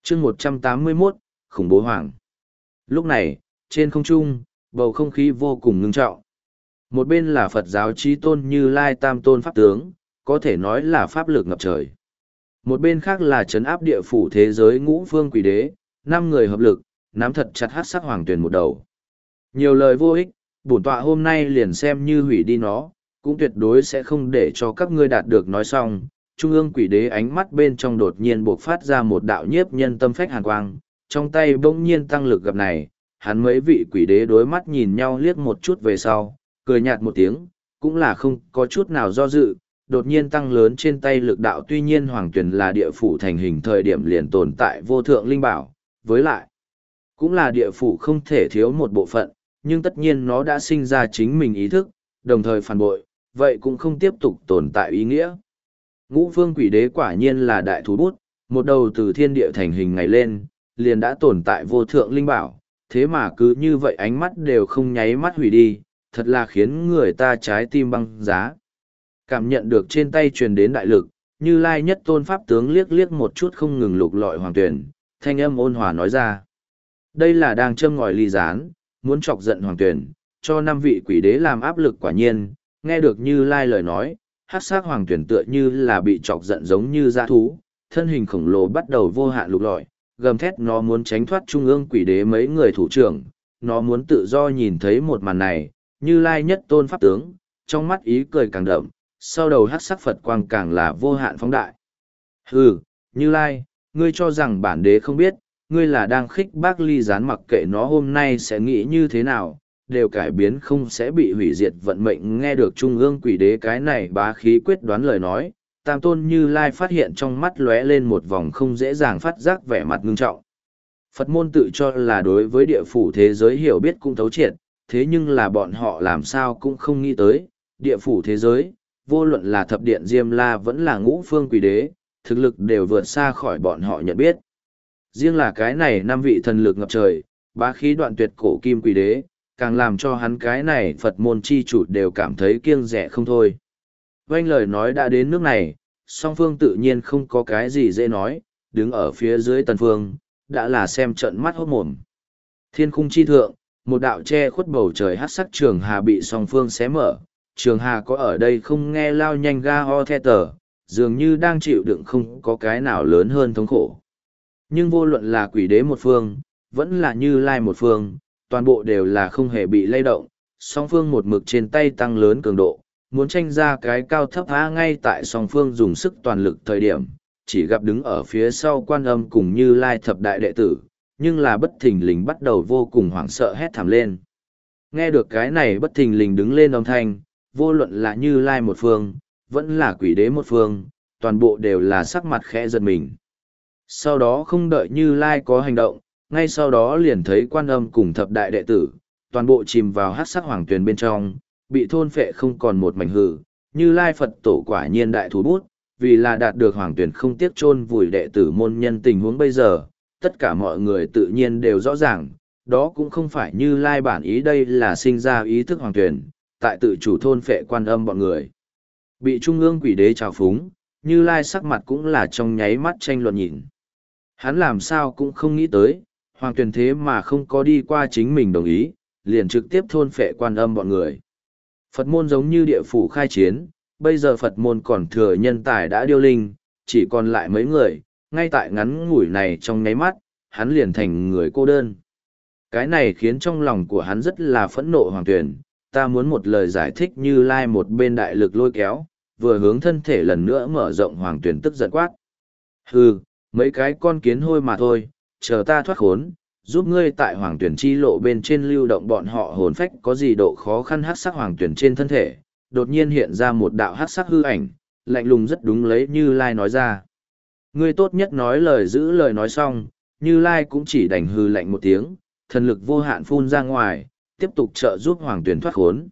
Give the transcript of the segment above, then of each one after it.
chương 181, khủng bố hoàng. Lúc này, trên không trung, bầu không khí vô cùng ngưng trọng. Một bên là Phật giáo Chí Tôn Như Lai Tam Tôn Pháp Tướng, có thể nói là pháp lực ngập trời. Một bên khác là trấn áp địa phủ thế giới ngũ phương quỷ đế, 5 người hợp lực, nắm thật chặt hắc sắc hoàng tuyển một đầu. Nhiều lời vô ích, bổn tọa hôm nay liền xem như hủy đi nó, cũng tuyệt đối sẽ không để cho các ngươi đạt được nói xong. Trung ương quỷ đế ánh mắt bên trong đột nhiên bộc phát ra một đạo nhiếp nhân tâm phách hàn quang, trong tay bỗng nhiên tăng lực gặp này, hắn mấy vị quỷ đế đối mắt nhìn nhau liếc một chút về sau, cười nhạt một tiếng, cũng là không có chút nào do dự, đột nhiên tăng lớn trên tay lực đạo. Tuy nhiên hoàng tuyển là địa phủ thành hình thời điểm liền tồn tại vô thượng linh bảo, với lại cũng là địa phủ không thể thiếu một bộ phận, nhưng tất nhiên nó đã sinh ra chính mình ý thức, đồng thời phản bội, vậy cũng không tiếp tục tồn tại ý nghĩa. Ngũ phương quỷ đế quả nhiên là đại thú bút, một đầu từ thiên địa thành hình ngày lên, liền đã tồn tại vô thượng linh bảo, thế mà cứ như vậy ánh mắt đều không nháy mắt hủy đi, thật là khiến người ta trái tim băng giá. Cảm nhận được trên tay truyền đến đại lực, Như Lai Nhất Tôn Pháp Tướng liếc liếc một chút không ngừng lục lọi hoàng tuyển, thanh âm ôn hòa nói ra. Đây là đang châm ngòi ly gián, muốn chọc giận hoàng tuyển, cho 5 vị quỷ đế làm áp lực. Quả nhiên, nghe được Như Lai lời nói, hắc sắc hoàng tuyển tựa như là bị chọc giận giống như dã thú, thân hình khổng lồ bắt đầu vô hạn lục lọi, gầm thét nó muốn tránh thoát trung ương quỷ đế mấy người thủ trưởng, nó muốn tự do. Nhìn thấy một màn này, Như Lai Nhất Tôn Pháp Tướng, trong mắt ý cười càng đậm, sau đầu hắc sắc Phật quang càng là vô hạn phóng đại. Hừ, Như Lai, ngươi cho rằng bản đế không biết, ngươi là đang khích bác ly gián, mặc kệ nó hôm nay sẽ nghĩ như thế nào, đều cải biến không sẽ bị hủy diệt vận mệnh. Nghe được trung ương quỷ đế cái này bá khí quyết đoán lời nói, Tam Tôn Như Lai phát hiện trong mắt lóe lên một vòng không dễ dàng phát giác vẻ mặt ngưng trọng. Phật môn tự cho là đối với địa phủ thế giới hiểu biết cũng thấu triệt, thế nhưng là bọn họ làm sao cũng không nghĩ tới, địa phủ thế giới, vô luận là thập điện Diêm La vẫn là ngũ phương quỷ đế, thực lực đều vượt xa khỏi bọn họ nhận biết. Riêng là cái này 5 vị thần lực ngập trời, bá khí đoạn tuyệt cổ kim quỷ đế, càng làm cho hắn cái này Phật môn chi chủ đều cảm thấy kiêng dè không thôi. Vanh lời nói đã đến nước này, song phương tự nhiên không có cái gì dễ nói, đứng ở phía dưới tần phương, đã là xem trận mắt hốt mồm. Thiên khung chi thượng, một đạo che khuất bầu trời hắc sắc trường hà bị song phương xé mở, trường hà có ở đây không nghe lao nhanh ga ho the tờ, dường như đang chịu đựng không có cái nào lớn hơn thống khổ. Nhưng vô luận là quỷ đế một phương, vẫn là Như Lai một phương, toàn bộ đều là không hề bị lay động, song phương một mực trên tay tăng lớn cường độ, muốn tranh ra cái cao thấp há. Ngay tại song phương dùng sức toàn lực thời điểm, chỉ gặp đứng ở phía sau Quan Âm cùng Như Lai thập đại đệ tử, nhưng là bất thình lình bắt đầu vô cùng hoảng sợ hét thảm lên. Nghe được cái này bất thình lình đứng lên âm thanh, vô luận là Như Lai một phương, vẫn là quỷ đế một phương, toàn bộ đều là sắc mặt khẽ giật mình. Sau đó không đợi Như Lai có hành động, ngay sau đó liền thấy Quan Âm cùng thập đại đệ tử, toàn bộ chìm vào hắc sắc hoàng tuyền bên trong, bị thôn phệ không còn một mảnh hư. Như Lai Phật tổ quả nhiên đại thú bút, vì là đạt được hoàng tuyển không tiếc chôn vùi đệ tử môn nhân. Tình huống bây giờ, tất cả mọi người tự nhiên đều rõ ràng, đó cũng không phải Như Lai bản ý, đây là sinh ra ý thức hoàng tuyển, tại tự chủ thôn phệ Quan Âm bọn người. Bị trung ương quỷ đế trào phúng, Như Lai sắc mặt cũng là trong nháy mắt tranh luận nhìn. Hắn làm sao cũng không nghĩ tới, hoàng tuyển thế mà không có đi qua chính mình đồng ý, liền trực tiếp thôn phệ Quan Âm bọn người. Phật môn giống như địa phủ khai chiến, bây giờ Phật môn còn thừa nhân tài đã điêu linh, chỉ còn lại mấy người, ngay tại ngắn ngủi này trong nháy mắt, hắn liền thành người cô đơn. Cái này khiến trong lòng của hắn rất là phẫn nộ. Hoàng tuyển, ta muốn một lời giải thích. Như Lai một bên đại lực lôi kéo, vừa hướng thân thể lần nữa mở rộng. Hoàng tuyển tức giận quát. Hừ, mấy cái con kiến hôi mà thôi, chờ ta thoát khốn, giúp ngươi tại hoàng tuyển chi lộ bên trên lưu động bọn họ hồn phách có gì độ khó khăn. Hắc sắc hoàng tuyển trên thân thể, đột nhiên hiện ra một đạo hắc sắc hư ảnh, lạnh lùng rất đúng lấy Như Lai nói ra. Ngươi tốt nhất nói lời giữ lời. Nói xong, Như Lai cũng chỉ đành hư lạnh một tiếng, thần lực vô hạn phun ra ngoài, tiếp tục trợ giúp hoàng tuyển thoát khốn.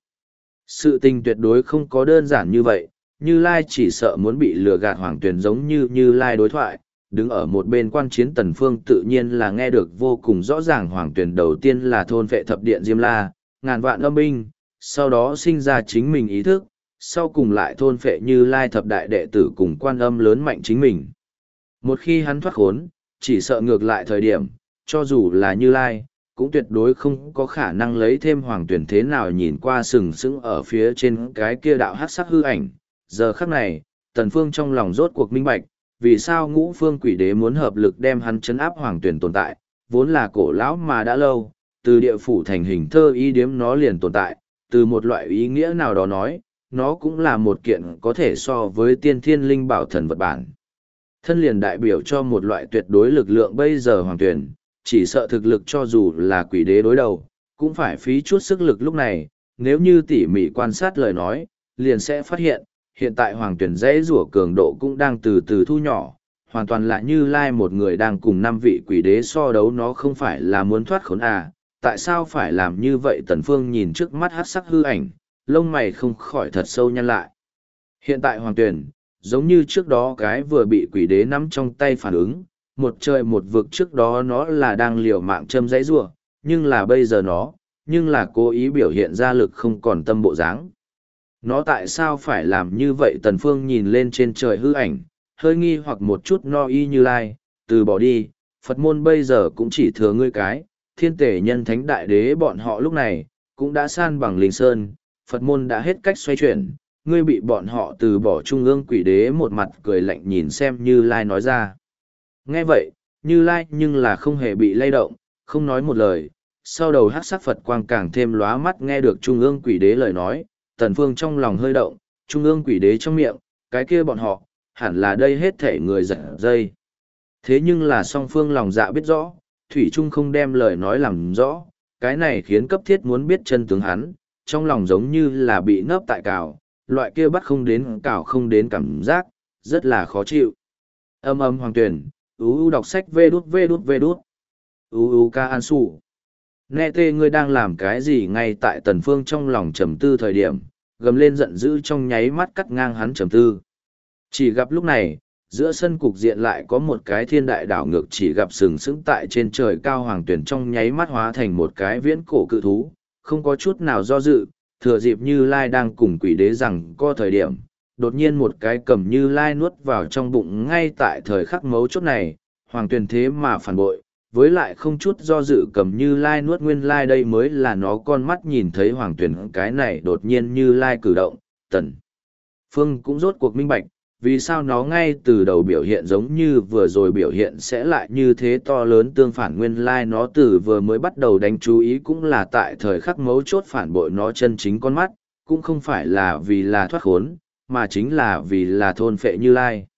Sự tình tuyệt đối không có đơn giản như vậy, Như Lai chỉ sợ muốn bị lừa gạt. Hoàng tuyển giống như Như Lai đối thoại, đứng ở một bên quan chiến Tần Phương tự nhiên là nghe được vô cùng rõ ràng. Hoàng tuyển đầu tiên là thôn vệ thập điện Diêm La, ngàn vạn âm binh, sau đó sinh ra chính mình ý thức, sau cùng lại thôn phệ Như Lai thập đại đệ tử cùng Quan Âm lớn mạnh chính mình. Một khi hắn thoát khốn, chỉ sợ ngược lại thời điểm, cho dù là Như Lai, cũng tuyệt đối không có khả năng lấy thêm hoàng tuyển thế nào nhìn qua sừng sững ở phía trên cái kia đạo hát sắc hư ảnh. Giờ khắc này, Tần Phương trong lòng rốt cuộc minh bạch, vì sao ngũ phương quỷ đế muốn hợp lực đem hắn chấn áp hoàng tuyển tồn tại, vốn là cổ lão mà đã lâu, từ địa phủ thành hình thơ ý điếm nó liền tồn tại, từ một loại ý nghĩa nào đó nói, nó cũng là một kiện có thể so với tiên thiên linh bảo thần vật bản. Thân liền đại biểu cho một loại tuyệt đối lực lượng bây giờ hoàng tuyển, chỉ sợ thực lực cho dù là quỷ đế đối đầu, cũng phải phí chút sức lực lúc này, nếu như tỉ mỉ quan sát lời nói, liền sẽ phát hiện, hiện tại hoàng tuyển dãy rủa cường độ cũng đang từ từ thu nhỏ, hoàn toàn là Như Lai một người đang cùng 5 vị quỷ đế so đấu, nó không phải là muốn thoát khốn à, tại sao phải làm như vậy? Tần Phương nhìn trước mắt hắc sắc hư ảnh, lông mày không khỏi thật sâu nhăn lại. Hiện tại hoàng tuyển, giống như trước đó cái vừa bị quỷ đế nắm trong tay phản ứng, một trời một vực, trước đó nó là đang liều mạng châm dãy rủa, nhưng là bây giờ nó, nhưng là cố ý biểu hiện ra lực không còn tâm bộ dáng. Nó tại sao phải làm như vậy? Tần Phương nhìn lên trên trời hư ảnh, hơi nghi hoặc một chút. No y Như Lai, từ bỏ đi, Phật môn bây giờ cũng chỉ thừa ngươi cái, thiên tể nhân thánh đại đế bọn họ lúc này, cũng đã san bằng linh sơn, Phật môn đã hết cách xoay chuyển, ngươi bị bọn họ từ bỏ. Trung ương quỷ đế một mặt cười lạnh nhìn xem Như Lai nói ra. Nghe vậy, Như Lai nhưng là không hề bị lay động, không nói một lời, sau đầu hắc sắc Phật quang càng thêm lóa mắt. Nghe được Trung ương quỷ đế lời nói, Tần Phương trong lòng hơi động, Trung ương quỷ đế trong miệng, cái kia bọn họ, hẳn là đây hết thể người giật dây. Thế nhưng là song phương lòng dạ biết rõ, Thủy Trung không đem lời nói làm rõ, cái này khiến cấp thiết muốn biết chân tướng hắn, trong lòng giống như là bị nấp tại cào, loại kia bắt không đến cào không đến cảm giác, rất là khó chịu. Âm âm hoàng tuyển, đọc sách vê đút. Ca an sủ. Nghe tê ngươi đang làm cái gì? Ngay tại Tần Phương trong lòng trầm tư thời điểm, gầm lên giận dữ trong nháy mắt cắt ngang hắn trầm tư. Chỉ gặp lúc này, giữa sân cục diện lại có một cái thiên đại đảo ngược, chỉ gặp sừng sững tại trên trời cao hoàng tuyển trong nháy mắt hóa thành một cái viễn cổ cự thú, không có chút nào do dự, thừa dịp Như Lai đang cùng quỷ đế rằng co thời điểm, đột nhiên một cái cầm Như Lai nuốt vào trong bụng. Ngay tại thời khắc mấu chốt này, hoàng tuyển thế mà phản bội, với lại không chút do dự cầm Như Lai nuốt. Nguyên lai đây mới là nó con mắt nhìn thấy hoàng tuyển cái này đột nhiên Như Lai cử động. Tần Phương cũng rốt cuộc minh bạch, vì sao nó ngay từ đầu biểu hiện giống như vừa rồi biểu hiện sẽ lại như thế to lớn tương phản. Nguyên lai nó từ vừa mới bắt đầu đánh chú ý cũng là tại thời khắc mấu chốt phản bội nó chân chính con mắt, cũng không phải là vì là thoát khốn, mà chính là vì là thôn phệ Như Lai.